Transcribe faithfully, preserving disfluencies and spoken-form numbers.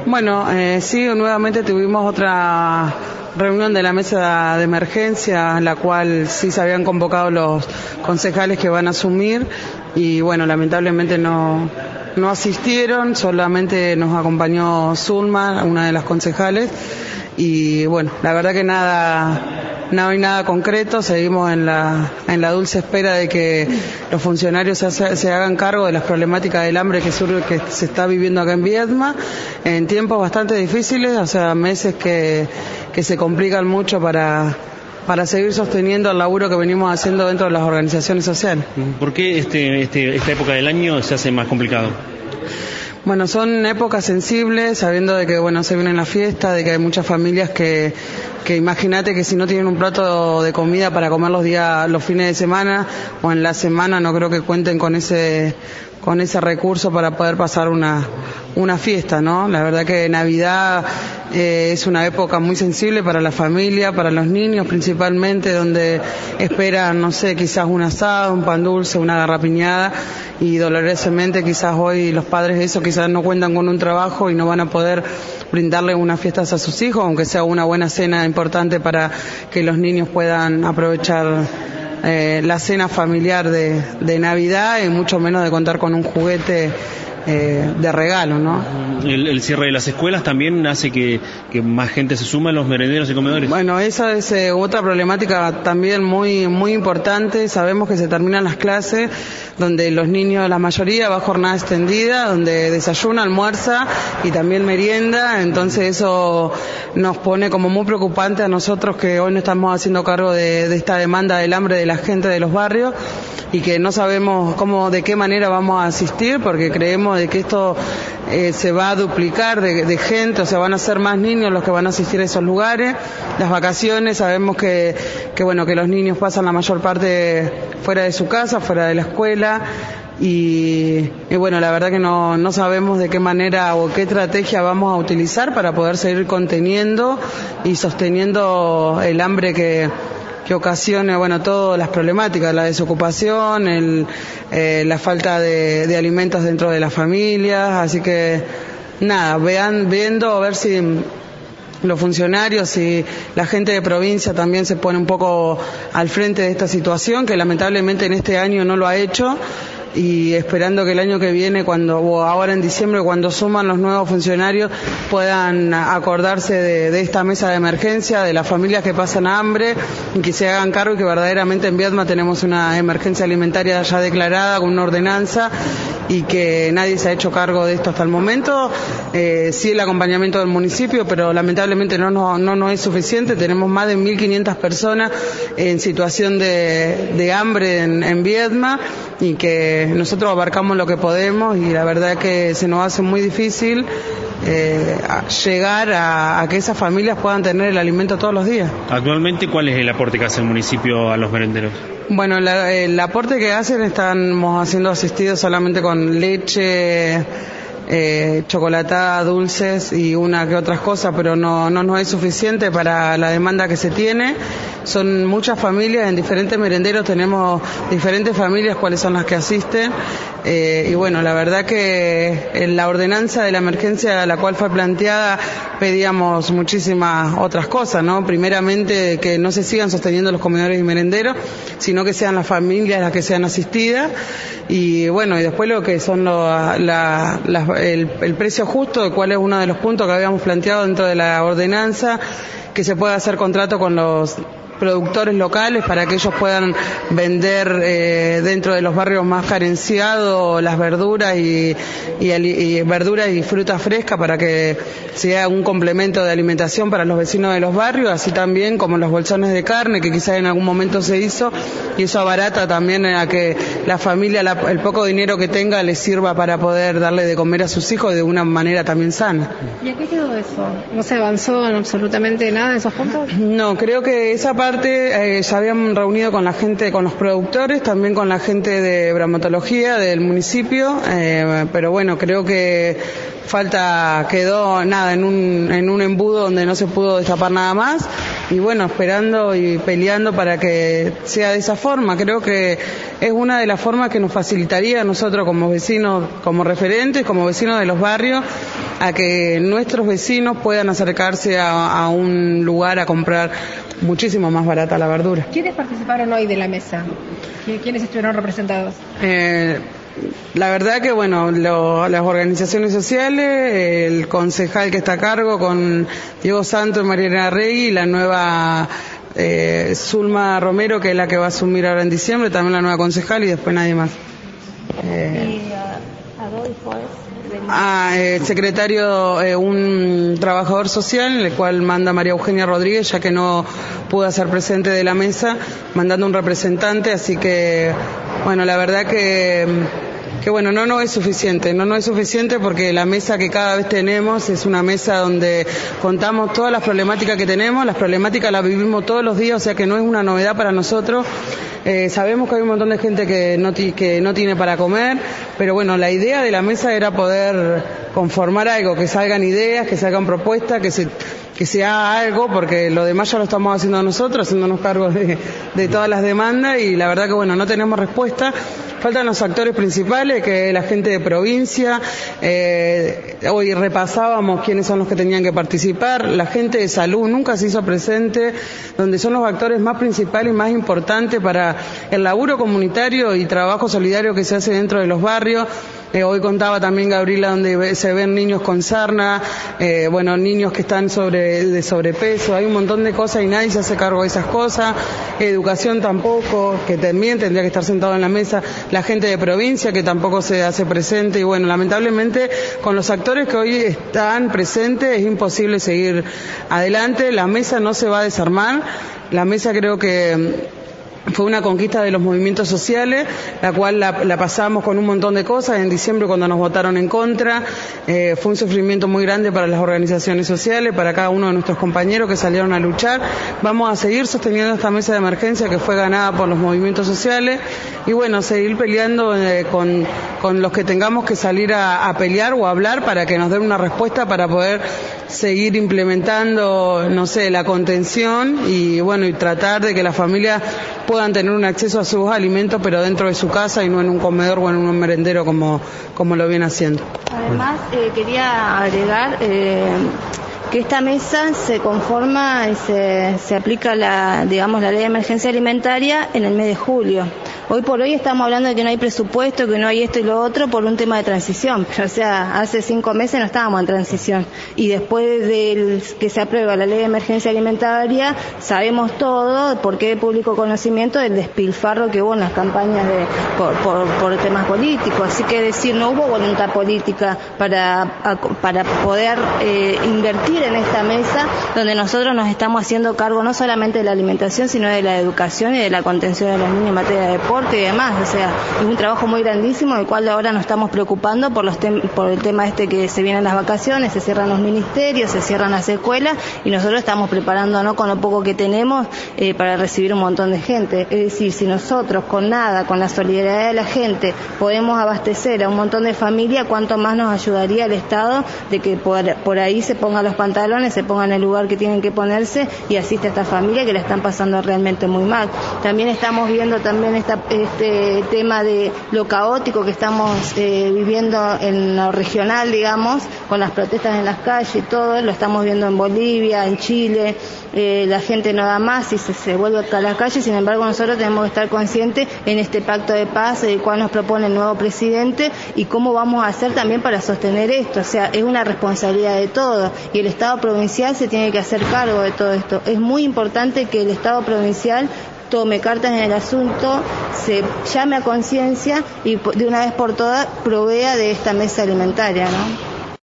Bueno, eh, sí, nuevamente tuvimos otra reunión de la mesa de emergencia, en la cual sí se habían convocado los concejales que van a asumir y bueno, lamentablemente no, no asistieron, solamente nos acompañó Zulma, una de las concejales, y bueno, la verdad que nada, no hay nada concreto, seguimos en la, en la dulce espera de que los funcionarios se, se hagan cargo de las problemáticas del hambre que, surge, que se está viviendo acá en Viedma, en tiempos bastante difíciles, o sea, meses que, que se complican mucho para, para seguir sosteniendo el laburo que venimos haciendo dentro de las organizaciones sociales. ¿Por qué este, este, esta época del año se hace más complicado? Bueno, son épocas sensibles, sabiendo de que bueno se viene la fiesta, de que hay muchas familias que, que imagínate que si no tienen un plato de comida para comer los días, los fines de semana o en la semana, no creo que cuenten con ese con ese recurso para poder pasar una una fiesta, ¿no? La verdad que Navidad eh, es una época muy sensible para la familia, para los niños principalmente, donde esperan, no sé, quizás un asado, un pan dulce, una garrapiñada, y dolorosamente quizás hoy los padres de eso quizás no cuentan con un trabajo y no van a poder brindarle unas fiestas a sus hijos, aunque sea una buena cena importante para que los niños puedan aprovechar eh, la cena familiar de, de Navidad, y mucho menos de contar con un juguete Eh, de regalo, ¿no? El, el cierre de las escuelas también hace que, que más gente se suma a los merenderos y comedores. Bueno, esa es eh, otra problemática también muy muy importante. Sabemos que se terminan las clases, donde los niños, la mayoría, va a jornada extendida, donde desayuna, almuerza y también merienda. Entonces eso nos pone como muy preocupante a nosotros, que hoy nos estamos haciendo cargo de, de esta demanda del hambre de la gente de los barrios, y que no sabemos cómo, de qué manera vamos a asistir, porque creemos de que esto eh, se va a duplicar de, de gente, o sea, van a ser más niños los que van a asistir a esos lugares. Las vacaciones, sabemos que, que bueno, que los niños pasan la mayor parte fuera de su casa, fuera de la escuela, y, y bueno, la verdad que no, no sabemos de qué manera o qué estrategia vamos a utilizar para poder seguir conteniendo y sosteniendo el hambre que que ocasione, bueno, todas las problemáticas, la desocupación, el, eh, la falta de, de alimentos dentro de las familias. Así que nada, vean, viendo a ver si los funcionarios y la gente de provincia también se pone un poco al frente de esta situación, que lamentablemente en este año no lo ha hecho, y esperando que el año que viene, cuando o ahora en diciembre, cuando suman los nuevos funcionarios, puedan acordarse de, de esta mesa de emergencia, de las familias que pasan hambre, y que se hagan cargo, y que verdaderamente en Viedma tenemos una emergencia alimentaria ya declarada con una ordenanza, y que nadie se ha hecho cargo de esto hasta el momento. Eh, sí el acompañamiento del municipio, pero lamentablemente no no, no, no es suficiente. Tenemos más de mil quinientas personas en situación de, de hambre en, en Viedma, y que nosotros abarcamos lo que podemos, y la verdad que se nos hace muy difícil eh, a llegar a, a que esas familias puedan tener el alimento todos los días. Actualmente, ¿cuál es el aporte que hace el municipio a los merenderos? Bueno, la, el aporte que hacen, estamos haciendo asistidos solamente con leche, eh, chocolatada, dulces y una que otras cosas, pero no, no nos es suficiente para la demanda que se tiene. Son muchas familias, en diferentes merenderos tenemos diferentes familias cuáles son las que asisten, eh, y bueno, la verdad que en la ordenanza de la emergencia, la cual fue planteada, pedíamos muchísimas otras cosas, ¿no? Primeramente, que no se sigan sosteniendo los comedores y merenderos, sino que sean las familias las que sean asistidas, y bueno, y después lo que son lo, la, la, el, el precio justo, de cuál es uno de los puntos que habíamos planteado dentro de la ordenanza, que se pueda hacer contrato con los productores locales para que ellos puedan vender eh, dentro de los barrios más carenciados las verduras y, y, y verduras y fruta fresca, para que sea un complemento de alimentación para los vecinos de los barrios, así también como los bolsones de carne, que quizás en algún momento se hizo, y eso abarata también a que la familia, la, el poco dinero que tenga, les sirva para poder darle de comer a sus hijos de una manera también sana. ¿Y a qué quedó eso? ¿No se avanzó en absolutamente nada en esos puntos? No, creo que esa parte eh, se habían reunido con la gente, con los productores, también con la gente de bromatología del municipio, eh, pero bueno, creo que falta, quedó nada en un, en un embudo donde no se pudo destapar nada más. y bueno, esperando y peleando para que sea de esa forma. Creo que es una de las formas que nos facilitaría a nosotros como vecinos, como referentes, como vecinos de los barrios, a que nuestros vecinos puedan acercarse a, a un lugar a comprar muchísimo más barata la verdura. ¿Quiénes participaron hoy de la mesa? ¿Quiénes estuvieron representados? Eh, La verdad que, bueno, lo, las organizaciones sociales, el concejal que está a cargo con Diego Santos y Mariana Regui, y la nueva eh, Zulma Romero, que es la que va a asumir ahora en diciembre, también la nueva concejal, y después nadie más. Eh, ¿Y uh, Adolfo es? Ah, eh, secretario, eh, un trabajador social, el cual manda María Eugenia Rodríguez, ya que no pudo ser presente de la mesa, mandando un representante, así que, bueno, la verdad que... que bueno, no no es suficiente, no no es suficiente porque la mesa que cada vez tenemos es una mesa donde contamos todas las problemáticas que tenemos, las problemáticas las vivimos todos los días, o sea que no es una novedad para nosotros. Eh, sabemos que hay un montón de gente que no, ti, que no tiene para comer, pero bueno, la idea de la mesa era poder conformar algo, que salgan ideas, que salgan propuestas, que se que se haga algo, porque lo demás ya lo estamos haciendo nosotros, haciéndonos cargo de, de todas las demandas, y la verdad que bueno, no tenemos respuesta. Faltan los actores principales, que es la gente de provincia. Eh, hoy repasábamos quiénes son los que tenían que participar. La gente de salud nunca se hizo presente, donde son los actores más principales y más importantes para el laburo comunitario y trabajo solidario que se hace dentro de los barrios. Eh, hoy contaba también Gabriela donde se ven niños con sarna, eh, bueno, niños que están sobre de sobrepeso, hay un montón de cosas y nadie se hace cargo de esas cosas. Educación tampoco, que también tendría que estar sentado en la mesa. La gente de provincia que tampoco se hace presente, y bueno, lamentablemente con los actores que hoy están presentes es imposible seguir adelante. La mesa no se va a desarmar, la mesa creo que fue una conquista de los movimientos sociales, la cual la, la pasamos con un montón de cosas. En diciembre, cuando nos votaron en contra, eh, fue un sufrimiento muy grande para las organizaciones sociales, para cada uno de nuestros compañeros que salieron a luchar. Vamos a seguir sosteniendo esta mesa de emergencia que fue ganada por los movimientos sociales, y bueno, seguir peleando eh, con, con los que tengamos que salir a, a pelear o a hablar para que nos den una respuesta para poder seguir implementando, no sé, la contención y bueno, y tratar de que las familias puedan tener un acceso a sus alimentos, pero dentro de su casa y no en un comedor o en un merendero como, como lo viene haciendo. Además, eh, quería agregar eh, que esta mesa se conforma y se, se aplica la, digamos, la ley de emergencia alimentaria en el mes de julio. Hoy por hoy estamos hablando de que no hay presupuesto, que no hay esto y lo otro por un tema de transición. O sea, hace cinco meses no estábamos en transición. Y después de que se aprueba la ley de emergencia alimentaria, sabemos todo, porque de público conocimiento, del despilfarro que hubo en las campañas de por, por, por temas políticos. Así que decir, no hubo voluntad política para, para poder eh, invertir en esta mesa, donde nosotros nos estamos haciendo cargo no solamente de la alimentación, sino de la educación y de la contención de los niños en materia de deporte y demás. O sea, es un trabajo muy grandísimo, del cual ahora nos estamos preocupando por los tem- por el tema este que se vienen las vacaciones, se cierran los ministerios, se cierran las escuelas, y nosotros estamos preparándonos con lo poco que tenemos eh, para recibir un montón de gente. Es decir, si nosotros con nada, con la solidaridad de la gente, podemos abastecer a un montón de familias, cuánto más nos ayudaría el Estado de que por, por ahí se pongan los pantalones, se pongan en el lugar que tienen que ponerse y asiste a esta familia que la están pasando realmente muy mal. También estamos viendo también esta este tema de lo caótico que estamos eh, viviendo en lo regional, digamos, con las protestas en las calles y todo, lo estamos viendo en Bolivia, en Chile, eh, la gente no da más y se, se vuelve a las calles. Sin embargo, nosotros tenemos que estar conscientes en este pacto de paz, el cual nos propone el nuevo presidente, y cómo vamos a hacer también para sostener esto. O sea, es una responsabilidad de todos, y el Estado provincial se tiene que hacer cargo de todo esto. Es muy importante que el Estado provincial tome cartas en el asunto, se llame a conciencia y de una vez por todas provea de esta mesa alimentaria, ¿no?